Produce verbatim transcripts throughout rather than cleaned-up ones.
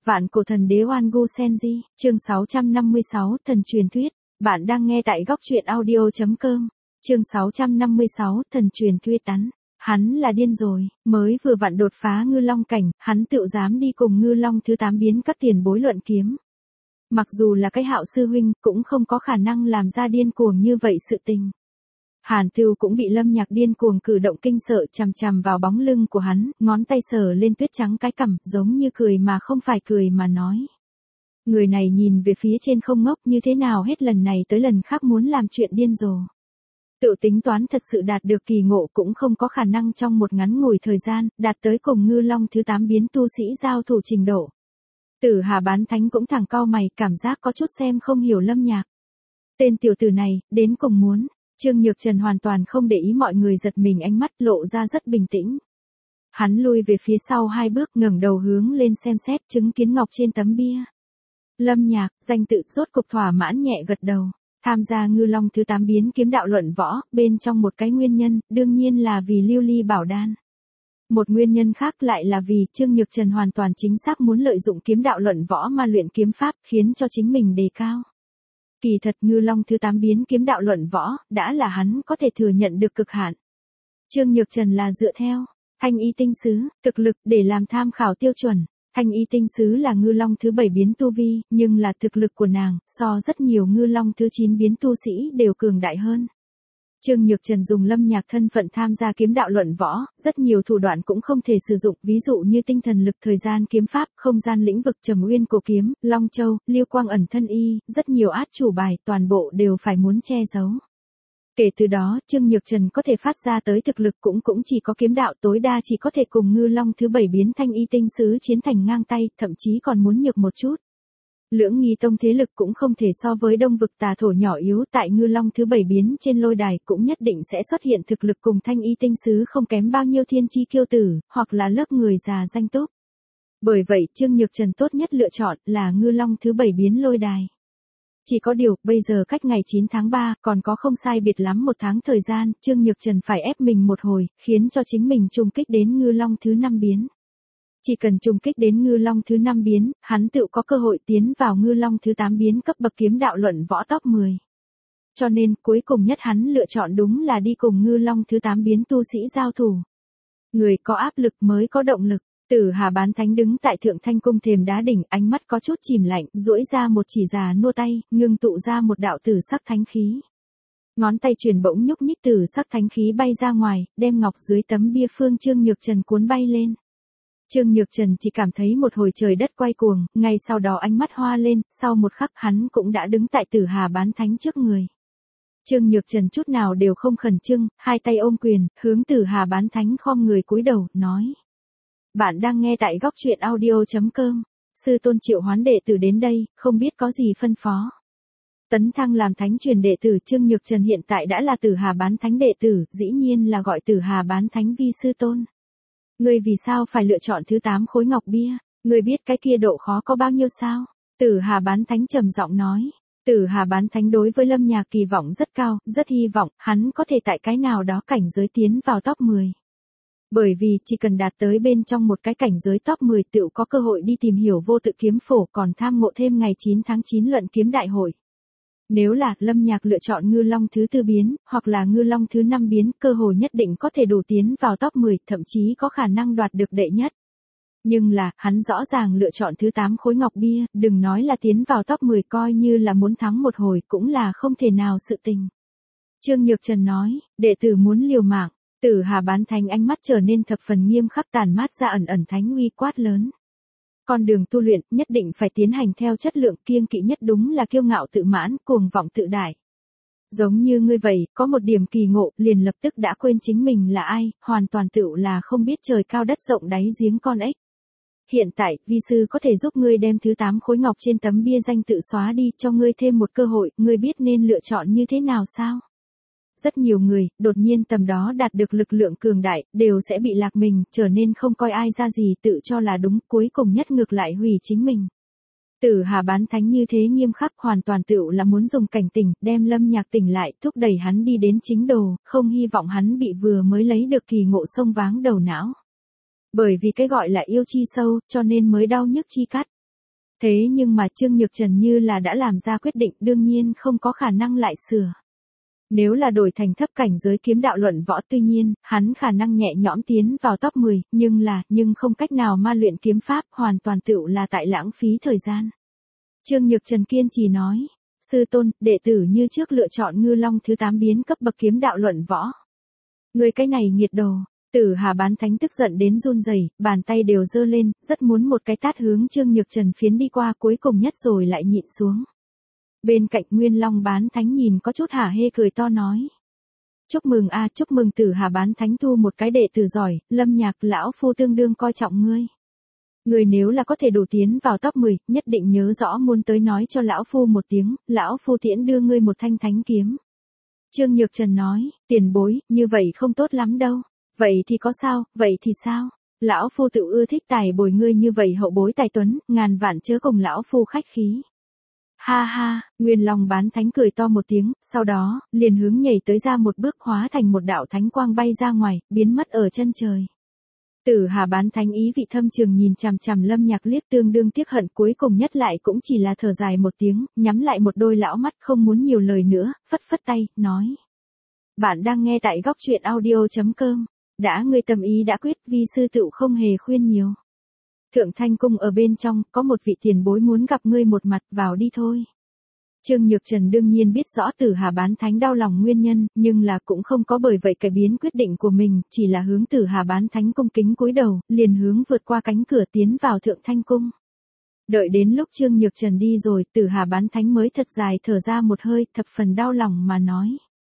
Vạn cổ thần đế Oan Gu Senji, chương sáu trăm năm mươi sáu, Thần truyền thuyết. Bạn đang nghe tại góc truyện audio chấm com. Chương sáu trăm năm mươi sáu, Thần truyền thuyết đắn. Hắn là điên rồi, mới vừa vặn đột phá ngư long cảnh, hắn tựu dám đi cùng ngư long thứ tám biến các tiền bối luận kiếm. Mặc dù là cái Hạo sư huynh, cũng không có khả năng làm ra điên cuồng như vậy sự tình. Hàn Tưu cũng bị Lâm Nhạc điên cuồng cử động kinh sợ, chằm chằm vào bóng lưng của hắn, ngón tay sờ lên tuyết trắng cái cằm, giống như cười mà không phải cười mà nói. Người này nhìn về phía trên không ngốc như thế nào hết lần này tới lần khác muốn làm chuyện điên rồ. Tự tính toán thật sự đạt được kỳ ngộ cũng không có khả năng trong một ngắn ngủi thời gian, đạt tới cùng ngư long thứ tám biến tu sĩ giao thủ trình độ. Tử Hà Bán Thánh cũng thẳng cau mày, cảm giác có chút xem không hiểu Lâm Nhạc. Tên tiểu tử này, đến cùng muốn. Trương Nhược Trần hoàn toàn không để ý mọi người giật mình ánh mắt, lộ ra rất bình tĩnh. Hắn lui về phía sau hai bước, ngẩng đầu hướng lên xem xét chứng kiến ngọc trên tấm bia. Lâm Nhạc, danh tự rốt cục thỏa mãn nhẹ gật đầu. Tham gia ngư long thứ tám biến kiếm đạo luận võ, bên trong một cái nguyên nhân, đương nhiên là vì lưu ly bảo đan. Một nguyên nhân khác lại là vì Trương Nhược Trần hoàn toàn chính xác muốn lợi dụng kiếm đạo luận võ mà luyện kiếm pháp, khiến cho chính mình đề cao. Kỳ thật ngư long thứ tám biến kiếm đạo luận võ, đã là hắn có thể thừa nhận được cực hạn. Trương Nhược Trần là dựa theo Thanh Y tinh sứ, thực lực để làm tham khảo tiêu chuẩn. Thanh Y tinh sứ là ngư long thứ bảy biến tu vi, nhưng là thực lực của nàng, so rất nhiều ngư long thứ chín biến tu sĩ đều cường đại hơn. Trương Nhược Trần dùng Lâm Nhạc thân phận tham gia kiếm đạo luận võ, rất nhiều thủ đoạn cũng không thể sử dụng, ví dụ như tinh thần lực thời gian kiếm pháp, không gian lĩnh vực Trầm Uyên cổ kiếm, Long Châu, Liêu Quang ẩn thân y, rất nhiều át chủ bài, toàn bộ đều phải muốn che giấu. Kể từ đó, Trương Nhược Trần có thể phát ra tới thực lực cũng cũng chỉ có kiếm đạo, tối đa chỉ có thể cùng ngư long thứ bảy biến Thanh Y tinh sứ chiến thành ngang tay, thậm chí còn muốn nhược một chút. Lưỡng nghi tông thế lực cũng không thể so với đông vực tà thổ nhỏ yếu, tại ngư long thứ bảy biến trên lôi đài cũng nhất định sẽ xuất hiện thực lực cùng Thanh Y tinh sứ không kém bao nhiêu thiên chi kiêu tử, hoặc là lớp người già danh túc. Bởi vậy Trương Nhược Trần tốt nhất lựa chọn là ngư long thứ bảy biến lôi đài. Chỉ có điều, bây giờ cách ngày chín tháng ba, còn có không sai biệt lắm một tháng thời gian, Trương Nhược Trần phải ép mình một hồi, khiến cho chính mình trùng kích đến ngư long thứ năm biến. Chỉ cần trùng kích đến ngư long thứ năm biến, hắn tự có cơ hội tiến vào ngư long thứ tám biến cấp bậc kiếm đạo luận võ top mười. Cho nên, cuối cùng nhất hắn lựa chọn đúng là đi cùng ngư long thứ tám biến tu sĩ giao thủ. Người có áp lực mới có động lực. Tử Hà Bán Thánh đứng tại Thượng Thanh cung thềm đá đỉnh, ánh mắt có chút chìm lạnh, duỗi ra một chỉ già nua tay, ngưng tụ ra một đạo tử sắc thánh khí. Ngón tay truyền bỗng nhúc nhích tử sắc thánh khí bay ra ngoài, đem ngọc dưới tấm bia phương Trương Nhược Trần cuốn bay lên. Trương Nhược Trần chỉ cảm thấy một hồi trời đất quay cuồng, ngay sau đó ánh mắt hoa lên, sau một khắc hắn cũng đã đứng tại Tử Hà Bán Thánh trước người. Trương Nhược Trần chút nào đều không khẩn trương, hai tay ôm quyền, hướng Tử Hà Bán Thánh khom người cúi đầu, nói. Bạn đang nghe tại góc truyện audio chấm com. Sư tôn triệu hoán đệ tử đến đây, không biết có gì phân phó. Tấn thăng làm thánh truyền đệ tử, Trương Nhược Trần hiện tại đã là Tử Hà Bán Thánh đệ tử, dĩ nhiên là gọi Tử Hà Bán Thánh vi sư tôn. Ngươi vì sao phải lựa chọn thứ tám khối ngọc bia? Ngươi biết cái kia độ khó có bao nhiêu sao? Tử Hà Bán Thánh trầm giọng nói. Tử Hà Bán Thánh đối với Lâm Nhạc kỳ vọng rất cao, rất hy vọng hắn có thể tại cái nào đó cảnh giới tiến vào top mười. Bởi vì chỉ cần đạt tới bên trong một cái cảnh giới top mười tựu có cơ hội đi tìm hiểu vô tự kiếm phổ, còn tham ngộ thêm ngày chín tháng chín luận kiếm đại hội. Nếu là Lâm Nhạc lựa chọn ngư long thứ tư biến, hoặc là ngư long thứ năm biến, cơ hội nhất định có thể đủ tiến vào top mười, thậm chí có khả năng đoạt được đệ nhất. Nhưng là, hắn rõ ràng lựa chọn thứ tám khối ngọc bia, đừng nói là tiến vào top mười, coi như là muốn thắng một hồi cũng là không thể nào sự tình. Trương Nhược Trần nói, đệ tử muốn liều mạng. Tử Hà Bán Thánh ánh mắt trở nên thập phần nghiêm khắc, tàn mát ra ẩn ẩn thánh uy, quát lớn. Con đường tu luyện nhất định phải tiến hành theo chất lượng, kiêng kỵ nhất đúng là kiêu ngạo tự mãn, cuồng vọng tự đại. Giống như ngươi vậy, có một điểm kỳ ngộ, liền lập tức đã quên chính mình là ai, hoàn toàn tựu là không biết trời cao đất rộng đáy giếng con ếch. Hiện tại, vi sư có thể giúp ngươi đem thứ tám khối ngọc trên tấm bia danh tự xóa đi, cho ngươi thêm một cơ hội, ngươi biết nên lựa chọn như thế nào sao? Rất nhiều người, đột nhiên tầm đó đạt được lực lượng cường đại, đều sẽ bị lạc mình, trở nên không coi ai ra gì, tự cho là đúng, cuối cùng nhất ngược lại hủy chính mình. Tử Hà Bán Thánh như thế nghiêm khắc, hoàn toàn tựu là muốn dùng cảnh tỉnh, đem Lâm Nhạc tỉnh lại, thúc đẩy hắn đi đến chính đồ, không hy vọng hắn bị vừa mới lấy được kỳ ngộ xông váng đầu não. Bởi vì cái gọi là yêu chi sâu, cho nên mới đau nhức chi cắt. Thế nhưng mà Trương Nhược Trần như là đã làm ra quyết định, đương nhiên không có khả năng lại sửa. Nếu là đổi thành thấp cảnh giới kiếm đạo luận võ, tuy nhiên, hắn khả năng nhẹ nhõm tiến vào top mười, nhưng là, nhưng không cách nào ma luyện kiếm pháp, hoàn toàn tựu là tại lãng phí thời gian. Trương Nhược Trần kiên trì nói, sư tôn, đệ tử như trước lựa chọn Ngư Long thứ tám biến cấp bậc kiếm đạo luận võ. Người cái này nghiệt đồ. Tử Hà Bán Thánh tức giận đến run rẩy, bàn tay đều giơ lên, rất muốn một cái tát hướng Trương Nhược Trần phiến đi qua, cuối cùng nhất rồi lại nhịn xuống. Bên cạnh Nguyên Long Bán Thánh nhìn có chút hả hê cười to nói. Chúc mừng a, chúc mừng Tử Hà Bán Thánh thu một cái đệ tử giỏi, Lâm Nhạc lão phu tương đương coi trọng ngươi. Ngươi nếu là có thể đủ tiến vào top mười, nhất định nhớ rõ muốn tới nói cho lão phu một tiếng, lão phu tiễn đưa ngươi một thanh thánh kiếm. Trương Nhược Trần nói, tiền bối, như vậy không tốt lắm đâu. Vậy thì có sao, vậy thì sao? Lão phu tự ưa thích tài bồi ngươi như vậy hậu bối tài tuấn, ngàn vạn chớ cùng lão phu khách khí. Ha ha, Nguyên Long Bán Thánh cười to một tiếng, sau đó, liền hướng nhảy tới ra một bước hóa thành một đạo thánh quang bay ra ngoài, biến mất ở chân trời. Tử Hà Bán Thánh ý vị thâm trường nhìn chằm chằm Lâm Nhạc liếc, tương đương tiếc hận, cuối cùng nhất lại cũng chỉ là thở dài một tiếng, nhắm lại một đôi lão mắt không muốn nhiều lời nữa, phất phất tay, nói. Bạn đang nghe tại góc truyện audio chấm com. Đã ngươi tâm ý đã quyết, vi sư tựu không hề khuyên nhiều. Thượng Thanh Cung ở bên trong, có một vị tiền bối muốn gặp ngươi một mặt, vào đi thôi. Trương Nhược Trần đương nhiên biết rõ Tử Hà Bán Thánh đau lòng nguyên nhân, nhưng là cũng không có bởi vậy cải biến quyết định của mình, chỉ là hướng Tử Hà Bán Thánh cung kính cúi đầu, liền hướng vượt qua cánh cửa tiến vào Thượng Thanh Cung. Đợi đến lúc Trương Nhược Trần đi rồi, Tử Hà Bán Thánh mới thật dài thở ra một hơi, thập phần đau lòng mà nói.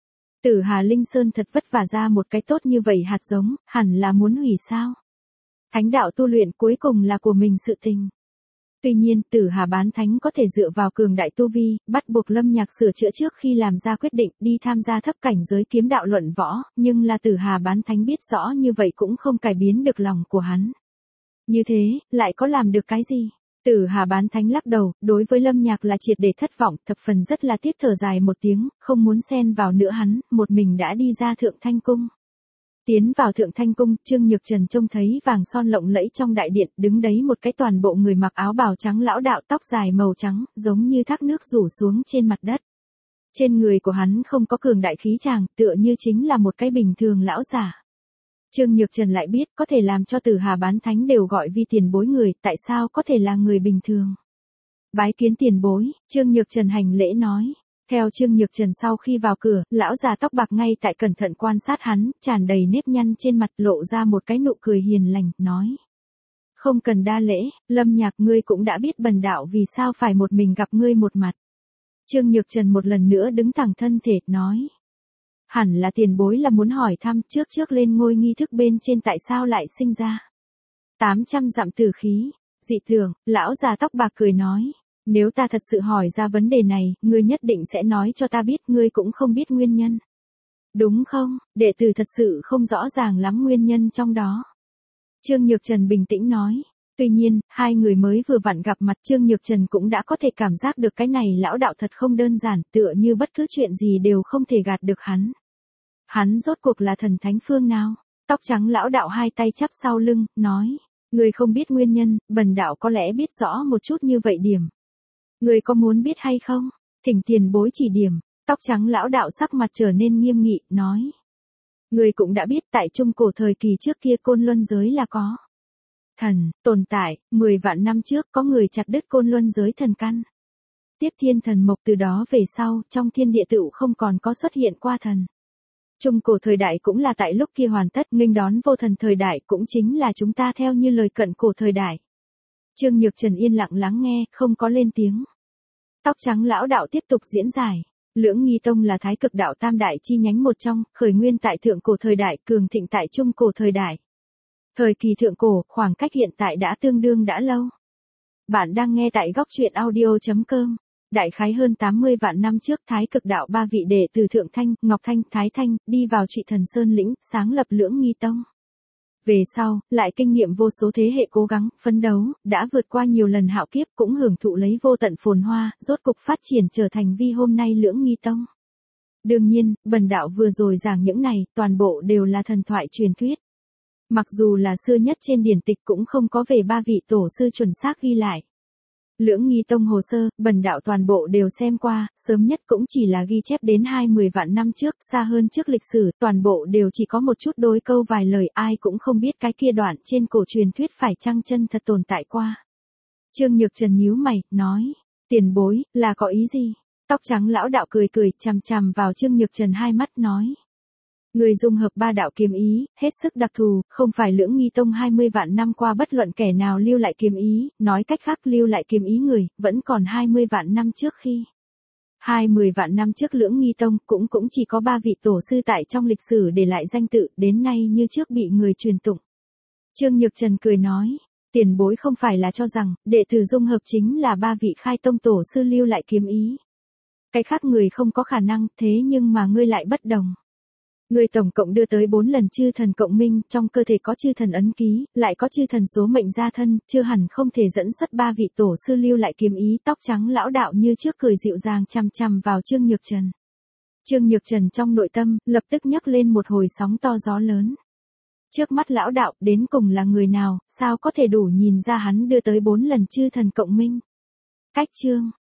Tử Hà Linh Sơn thật vất vả ra một cái tốt như vậy hạt giống, hẳn là muốn hủy sao. Thánh đạo tu luyện cuối cùng là của mình sự tình. Tuy nhiên, Tử Hà Bán Thánh có thể dựa vào cường đại tu vi, bắt buộc Lâm Nhạc sửa chữa trước khi làm ra quyết định đi tham gia thấp cảnh giới kiếm đạo luận võ, nhưng là Tử Hà Bán Thánh biết rõ như vậy cũng không cải biến được lòng của hắn. Như thế, lại có làm được cái gì? Tử Hà Bán Thánh lắc đầu, đối với Lâm Nhạc là triệt để thất vọng, thập phần rất là tiếc, thở dài một tiếng, không muốn xen vào nữa hắn, một mình đã đi ra Thượng Thanh Cung. Tiến vào Thượng Thanh Cung, Trương Nhược Trần trông thấy vàng son lộng lẫy trong đại điện, đứng đấy một cái toàn bộ người mặc áo bào trắng lão đạo, tóc dài màu trắng, giống như thác nước rủ xuống trên mặt đất. Trên người của hắn không có cường đại khí tràng, tựa như chính là một cái bình thường lão giả. Trương Nhược Trần lại biết có thể làm cho Tử Hà Bán Thánh đều gọi vi tiền bối người, tại sao có thể là người bình thường. Bái kiến tiền bối, Trương Nhược Trần hành lễ nói. Theo Trương Nhược Trần sau khi vào cửa, lão già tóc bạc ngay tại cẩn thận quan sát hắn, tràn đầy nếp nhăn trên mặt, lộ ra một cái nụ cười hiền lành, nói. Không cần đa lễ, Lâm Nhạc, ngươi cũng đã biết bần đạo vì sao phải một mình gặp ngươi một mặt. Trương Nhược Trần một lần nữa đứng thẳng thân thể, nói. Hẳn là tiền bối là muốn hỏi thăm trước trước lên ngôi nghi thức bên trên tại sao lại sinh ra. tám trăm dặm tử khí, dị tưởng, lão già tóc bạc cười nói. Nếu ta thật sự hỏi ra vấn đề này, ngươi nhất định sẽ nói cho ta biết, ngươi cũng không biết nguyên nhân. Đúng không, đệ tử thật sự không rõ ràng lắm nguyên nhân trong đó. Trương Nhược Trần bình tĩnh nói. Tuy nhiên, hai người mới vừa vặn gặp mặt, Trương Nhược Trần cũng đã có thể cảm giác được cái này lão đạo thật không đơn giản, tựa như bất cứ chuyện gì đều không thể gạt được hắn. Hắn rốt cuộc là thần thánh phương nào? Tóc trắng lão đạo hai tay chắp sau lưng, nói. Người không biết nguyên nhân, bần đạo có lẽ biết rõ một chút như vậy điểm. Người có muốn biết hay không? Thỉnh tiền bối chỉ điểm. Tóc trắng lão đạo sắc mặt trở nên nghiêm nghị, nói. Người cũng đã biết tại trung cổ thời kỳ trước kia Côn Luân giới là có. Thần, tồn tại, mười vạn năm trước có người chặt đứt Côn Luân giới thần căn. Tiếp thiên thần mộc, từ đó về sau, trong thiên địa tựu không còn có xuất hiện qua thần. Trung cổ thời đại cũng là tại lúc kia hoàn tất, nghênh đón vô thần thời đại cũng chính là chúng ta theo như lời cận cổ thời đại. Trương Nhược Trần yên lặng lắng nghe, không có lên tiếng. Tóc trắng lão đạo tiếp tục diễn giải. Lưỡng Nghi Tông là thái cực đạo tam đại chi nhánh một trong, khởi nguyên tại thượng cổ thời đại, cường thịnh tại trung cổ thời đại. Thời kỳ thượng cổ, khoảng cách hiện tại đã tương đương đã lâu. Bạn đang nghe tại góc truyện audio chấm com. Đại khái hơn tám mươi vạn năm trước, thái cực đạo ba vị đệ từ Thượng Thanh, Ngọc Thanh, Thái Thanh, đi vào Trụy Thần Sơn lĩnh, sáng lập Lưỡng Nghi Tông. Về sau, lại kinh nghiệm vô số thế hệ cố gắng, phấn đấu, đã vượt qua nhiều lần hạo kiếp, cũng hưởng thụ lấy vô tận phồn hoa, rốt cục phát triển trở thành vi hôm nay Lưỡng Nghi Tông. Đương nhiên, bần đạo vừa rồi giảng những này, toàn bộ đều là thần thoại truyền thuyết. Mặc dù là xưa nhất trên điển tịch cũng không có về ba vị tổ sư chuẩn xác ghi lại. Lưỡng nghi tông hồ sơ, bần đạo toàn bộ đều xem qua, sớm nhất cũng chỉ là ghi chép đến hai mươi vạn năm trước, xa hơn trước lịch sử, toàn bộ đều chỉ có một chút đôi câu vài lời, ai cũng không biết cái kia đoạn trên cổ truyền thuyết phải chăng chân thật tồn tại qua. Trương Nhược Trần nhíu mày, nói, tiền bối, là có ý gì? Tóc trắng lão đạo cười cười, chằm chằm vào Trương Nhược Trần hai mắt nói. Người dung hợp ba đạo kiếm ý, hết sức đặc thù, không phải Lưỡng Nghi Tông hai mươi vạn năm qua bất luận kẻ nào lưu lại kiếm ý, nói cách khác lưu lại kiếm ý người, vẫn còn hai mươi vạn năm trước khi. hai mươi vạn năm trước Lưỡng Nghi Tông cũng cũng chỉ có ba vị tổ sư tại trong lịch sử để lại danh tự, đến nay như trước bị người truyền tụng. Trương Nhược Trần cười nói, tiền bối không phải là cho rằng, đệ tử dung hợp chính là ba vị khai tông tổ sư lưu lại kiếm ý. Cái khác người không có khả năng, thế nhưng mà ngươi lại bất đồng. Ngươi tổng cộng đưa tới bốn lần chư thần cộng minh, trong cơ thể có chư thần ấn ký, lại có chư thần số mệnh gia thân, chưa hẳn không thể dẫn xuất ba vị tổ sư lưu lại kiếm ý. Tóc trắng lão đạo như trước cười dịu dàng chằm chằm vào Trương Nhược Trần. Trương Nhược Trần trong nội tâm, lập tức nhấc lên một hồi sóng to gió lớn. Trước mắt lão đạo, đến cùng là người nào, sao có thể đủ nhìn ra hắn đưa tới bốn lần chư thần cộng minh? Cách chương